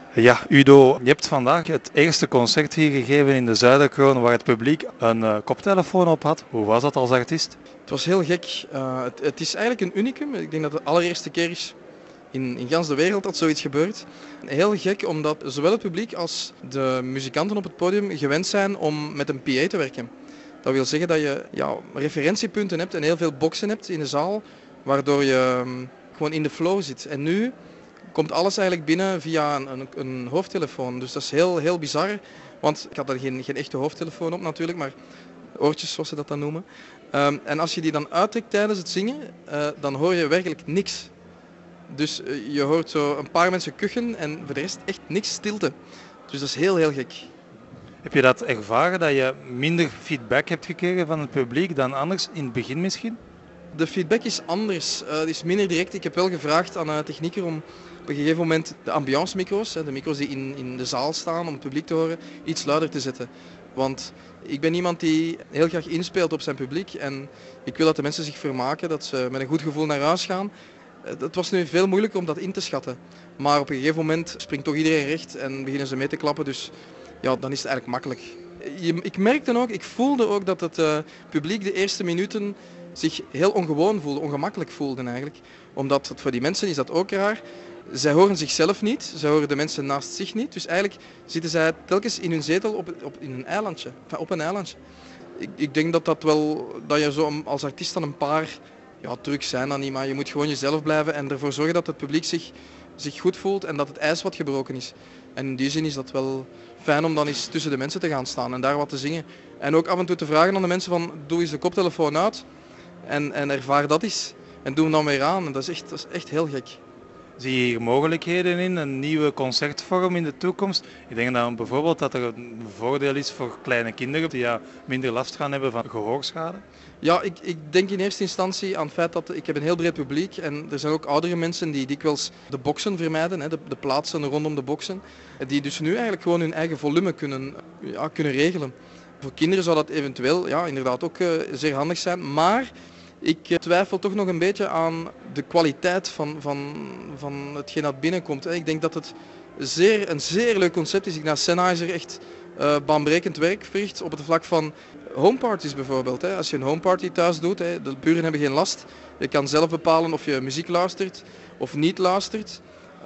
Ja, Udo, je hebt vandaag het eerste concert hier gegeven in de Zuiderkroon waar het publiek een koptelefoon op had. Hoe was dat als artiest? Het was heel gek. Het is eigenlijk een unicum. Ik denk dat het de allereerste keer is in gans de wereld dat zoiets gebeurt. Heel gek omdat zowel het publiek als de muzikanten op het podium gewend zijn om met een PA te werken. Dat wil zeggen dat je referentiepunten hebt en heel veel boxen hebt in de zaal, waardoor je gewoon in de flow zit. En nu komt alles eigenlijk binnen via een hoofdtelefoon. Dus dat is heel, heel bizar. Want ik had er geen echte hoofdtelefoon op natuurlijk, maar oortjes zoals ze dat dan noemen. En als je die dan uittrekt tijdens het zingen, dan hoor je werkelijk niks. Dus je hoort zo een paar mensen kuchen en voor de rest echt niks, stilte. Dus dat is heel, heel gek. Heb je dat ervaren, dat je minder feedback hebt gekregen van het publiek dan anders, in het begin misschien? De feedback is anders, het is minder direct. Ik heb wel gevraagd aan een technieker om op een gegeven moment de ambiance micro's, de micro's die in de zaal staan om het publiek te horen, iets luider te zetten. Want ik ben iemand die heel graag inspeelt op zijn publiek en ik wil dat de mensen zich vermaken, dat ze met een goed gevoel naar huis gaan. Het was nu veel moeilijker om dat in te schatten. Maar op een gegeven moment springt toch iedereen recht en beginnen ze mee te klappen. Dus ja, dan is het eigenlijk makkelijk. Ik merkte ook, ik voelde ook dat het publiek de eerste minuten zich heel ongewoon voelde, ongemakkelijk voelden eigenlijk. Omdat het voor die mensen is dat ook raar. Zij horen zichzelf niet, zij horen de mensen naast zich niet. Dus eigenlijk zitten zij telkens in hun zetel in een eilandje, op een eilandje. Ik denk dat je zo als artiest dan een paar trucs zijn dan niet, maar je moet gewoon jezelf blijven en ervoor zorgen dat het publiek zich goed voelt en dat het ijs wat gebroken is. En in die zin is dat wel fijn om dan eens tussen de mensen te gaan staan en daar wat te zingen. En ook af en toe te vragen aan de mensen van doe eens de koptelefoon uit en ervaar dat eens. En doe hem dan weer aan. En dat is echt heel gek. Zie je hier mogelijkheden in, een nieuwe concertvorm in de toekomst? Ik denk dan bijvoorbeeld dat er een voordeel is voor kleine kinderen die minder last gaan hebben van gehoorschade. Ja, ik denk in eerste instantie aan het feit dat ik heb een heel breed publiek en er zijn ook oudere mensen die dikwijls de boxen vermijden, de plaatsen rondom de boxen, die dus nu eigenlijk gewoon hun eigen volume kunnen regelen. Voor kinderen zou dat eventueel inderdaad ook zeer handig zijn, maar ik twijfel toch nog een beetje aan de kwaliteit van hetgeen dat binnenkomt. Ik denk dat het een zeer leuk concept is. Ik denk dat Sennheiser echt baanbrekend werk verricht op het vlak van homeparties bijvoorbeeld. Als je een homeparty thuis doet, de buren hebben geen last. Je kan zelf bepalen of je muziek luistert of niet luistert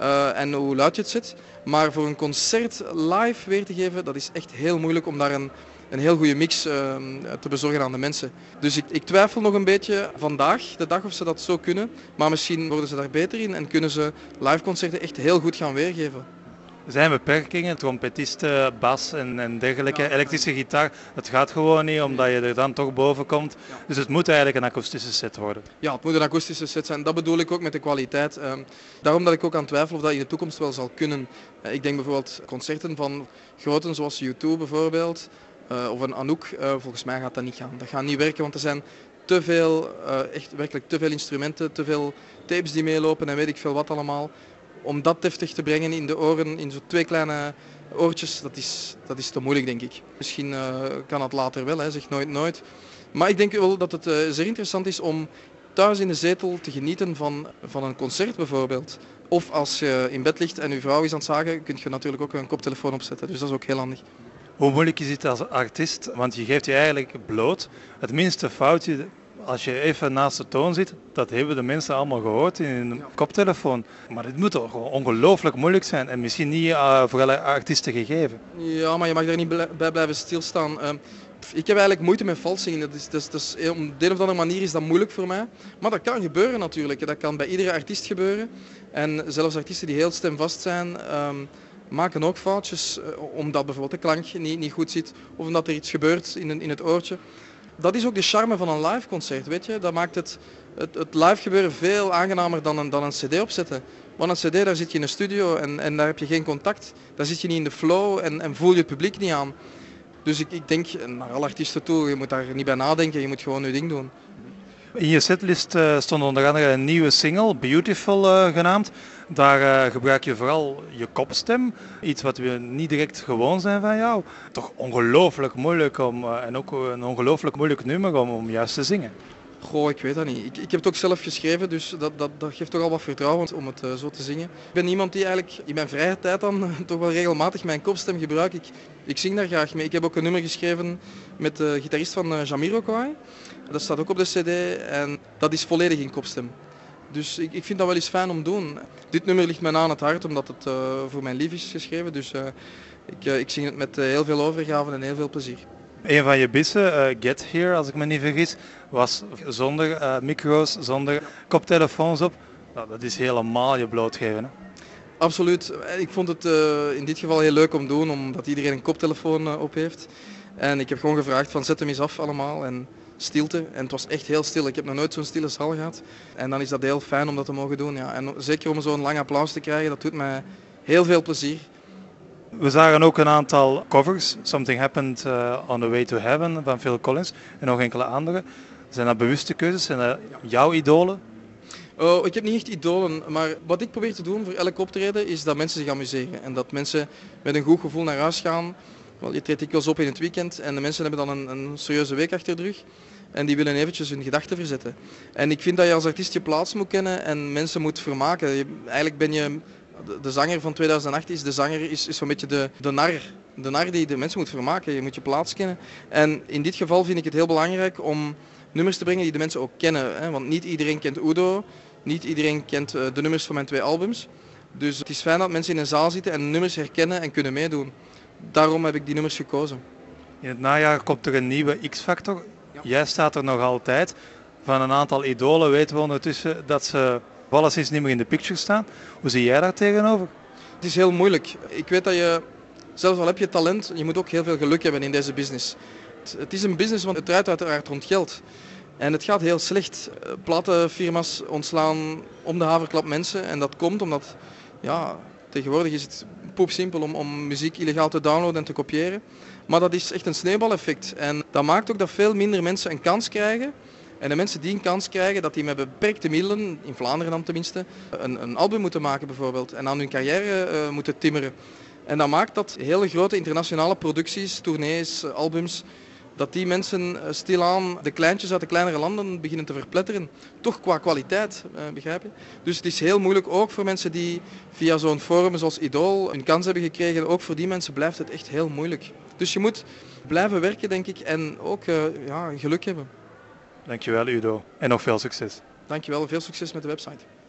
en hoe luid je het zet. Maar voor een concert live weer te geven, dat is echt heel moeilijk om daar een heel goede mix te bezorgen aan de mensen. Dus ik twijfel nog een beetje vandaag, de dag, of ze dat zo kunnen. Maar misschien worden ze daar beter in en kunnen ze liveconcerten echt heel goed gaan weergeven. Er zijn beperkingen, trompetisten, bas en dergelijke, elektrische gitaar. Het gaat gewoon niet omdat je er dan toch boven komt. Dus het moet eigenlijk een akoestische set worden. Ja, het moet een akoestische set zijn. Dat bedoel ik ook met de kwaliteit. Daarom dat ik ook aan twijfel of dat in de toekomst wel zal kunnen. Ik denk bijvoorbeeld concerten van groten zoals U2 bijvoorbeeld. Of een Anouk, volgens mij gaat dat niet gaan. Dat gaat niet werken, want er zijn te veel, echt werkelijk te veel instrumenten, te veel tapes die meelopen en weet ik veel wat allemaal. Om dat deftig te brengen in de oren, in zo'n 2 kleine oortjes, dat is te moeilijk denk ik. Misschien kan het later wel, zeg nooit nooit. Maar ik denk wel dat het zeer interessant is om thuis in de zetel te genieten van een concert bijvoorbeeld. Of als je in bed ligt en je vrouw is aan het zagen, kun je natuurlijk ook een koptelefoon opzetten. Dus dat is ook heel handig. Hoe moeilijk is het als artiest? Want je geeft je eigenlijk bloot. Het minste foutje, als je even naast de toon zit, dat hebben de mensen allemaal gehoord in een koptelefoon. Maar het moet toch ongelooflijk moeilijk zijn en misschien niet voor alle artiesten gegeven. Ja, maar je mag daar niet bij blijven stilstaan. Ik heb eigenlijk moeite met vals zingen. Op de een of andere manier is dat moeilijk voor mij. Maar dat kan gebeuren natuurlijk. Dat kan bij iedere artiest gebeuren. En zelfs artiesten die heel stemvast zijn, maken ook foutjes. Omdat bijvoorbeeld de klank niet goed zit. Of omdat er iets gebeurt in het oortje. Dat is ook de charme van een live concert, weet je. Dat maakt het live gebeuren veel aangenamer dan een cd opzetten. Want een cd, daar zit je in een studio en daar heb je geen contact. Daar zit je niet in de flow en voel je het publiek niet aan. Dus ik denk naar alle artiesten toe, je moet daar niet bij nadenken, je moet gewoon je ding doen. In je setlist stond onder andere een nieuwe single, Beautiful genaamd. Daar gebruik je vooral je kopstem, iets wat we niet direct gewoon zijn van jou. Toch ongelooflijk moeilijk en ook een ongelooflijk moeilijk nummer om juist te zingen. Goh, ik weet dat niet. Ik heb het ook zelf geschreven, dus dat geeft toch al wat vertrouwen om het zo te zingen. Ik ben iemand die eigenlijk in mijn vrije tijd dan toch wel regelmatig mijn kopstem gebruikt. Ik zing daar graag mee. Ik heb ook een nummer geschreven met de gitarist van Jamiroquai. Dat staat ook op de cd en dat is volledig in kopstem. Dus ik vind dat wel eens fijn om te doen. Dit nummer ligt mij aan het hart omdat het voor mijn lief is geschreven. Dus ik zing het met heel veel overgave en heel veel plezier. Een van je bissen, Get Here, als ik me niet vergis, was zonder micro's, zonder koptelefoons op. Nou, dat is helemaal je blootgeven. Hè? Absoluut. Ik vond het in dit geval heel leuk om te doen, omdat iedereen een koptelefoon op heeft. En ik heb gewoon gevraagd van zet hem eens af allemaal en stilte. En het was echt heel stil. Ik heb nog nooit zo'n stille zaal gehad. En dan is dat heel fijn om dat te mogen doen. Ja. En zeker om zo'n lang applaus te krijgen, dat doet mij heel veel plezier. We zagen ook een aantal covers. Something Happened on the Way to Heaven van Phil Collins en nog enkele andere. Zijn dat bewuste keuzes? Zijn dat jouw idolen? Oh, ik heb niet echt idolen, maar wat ik probeer te doen voor elk optreden is dat mensen zich amuseren. En dat mensen met een goed gevoel naar huis gaan. Wel, je treedt dikwijls op in het weekend en de mensen hebben dan een serieuze week achter de rug. En die willen eventjes hun gedachten verzetten. En ik vind dat je als artiest je plaats moet kennen en mensen moet vermaken. Eigenlijk ben je... De zanger van 2008 is zo'n beetje de nar. De nar die de mensen moet vermaken. Je moet je plaats kennen. En in dit geval vind ik het heel belangrijk om nummers te brengen die de mensen ook kennen. Hè? Want niet iedereen kent Udo. Niet iedereen kent de nummers van mijn 2 albums. Dus het is fijn dat mensen in een zaal zitten en nummers herkennen en kunnen meedoen. Daarom heb ik die nummers gekozen. In het najaar komt er een nieuwe X-Factor. Ja. Jij staat er nog altijd. Van een aantal idolen weten we ondertussen dat ze alleszins niet meer in de picture staan. Hoe zie jij daar tegenover? Het is heel moeilijk. Ik weet dat je, zelfs al heb je talent, je moet ook heel veel geluk hebben in deze business. Het is een business, want het draait uiteraard rond geld. En het gaat heel slecht. Platenfirma's ontslaan om de haverklap mensen. En dat komt omdat, ja, tegenwoordig is het poepsimpel om muziek illegaal te downloaden en te kopiëren. Maar dat is echt een sneeuwbaleffect. En dat maakt ook dat veel minder mensen een kans krijgen. En de mensen die een kans krijgen, dat die met beperkte middelen, in Vlaanderen dan tenminste, een album moeten maken bijvoorbeeld. En aan hun carrière moeten timmeren. En dat maakt dat hele grote internationale producties, tournees, albums, dat die mensen stilaan de kleintjes uit de kleinere landen beginnen te verpletteren. Toch qua kwaliteit, begrijp je? Dus het is heel moeilijk ook voor mensen die via zo'n forum zoals Idol een kans hebben gekregen. Ook voor die mensen blijft het echt heel moeilijk. Dus je moet blijven werken, denk ik, en ook geluk hebben. Dankjewel Udo en nog veel succes. Dankjewel, veel succes met de website.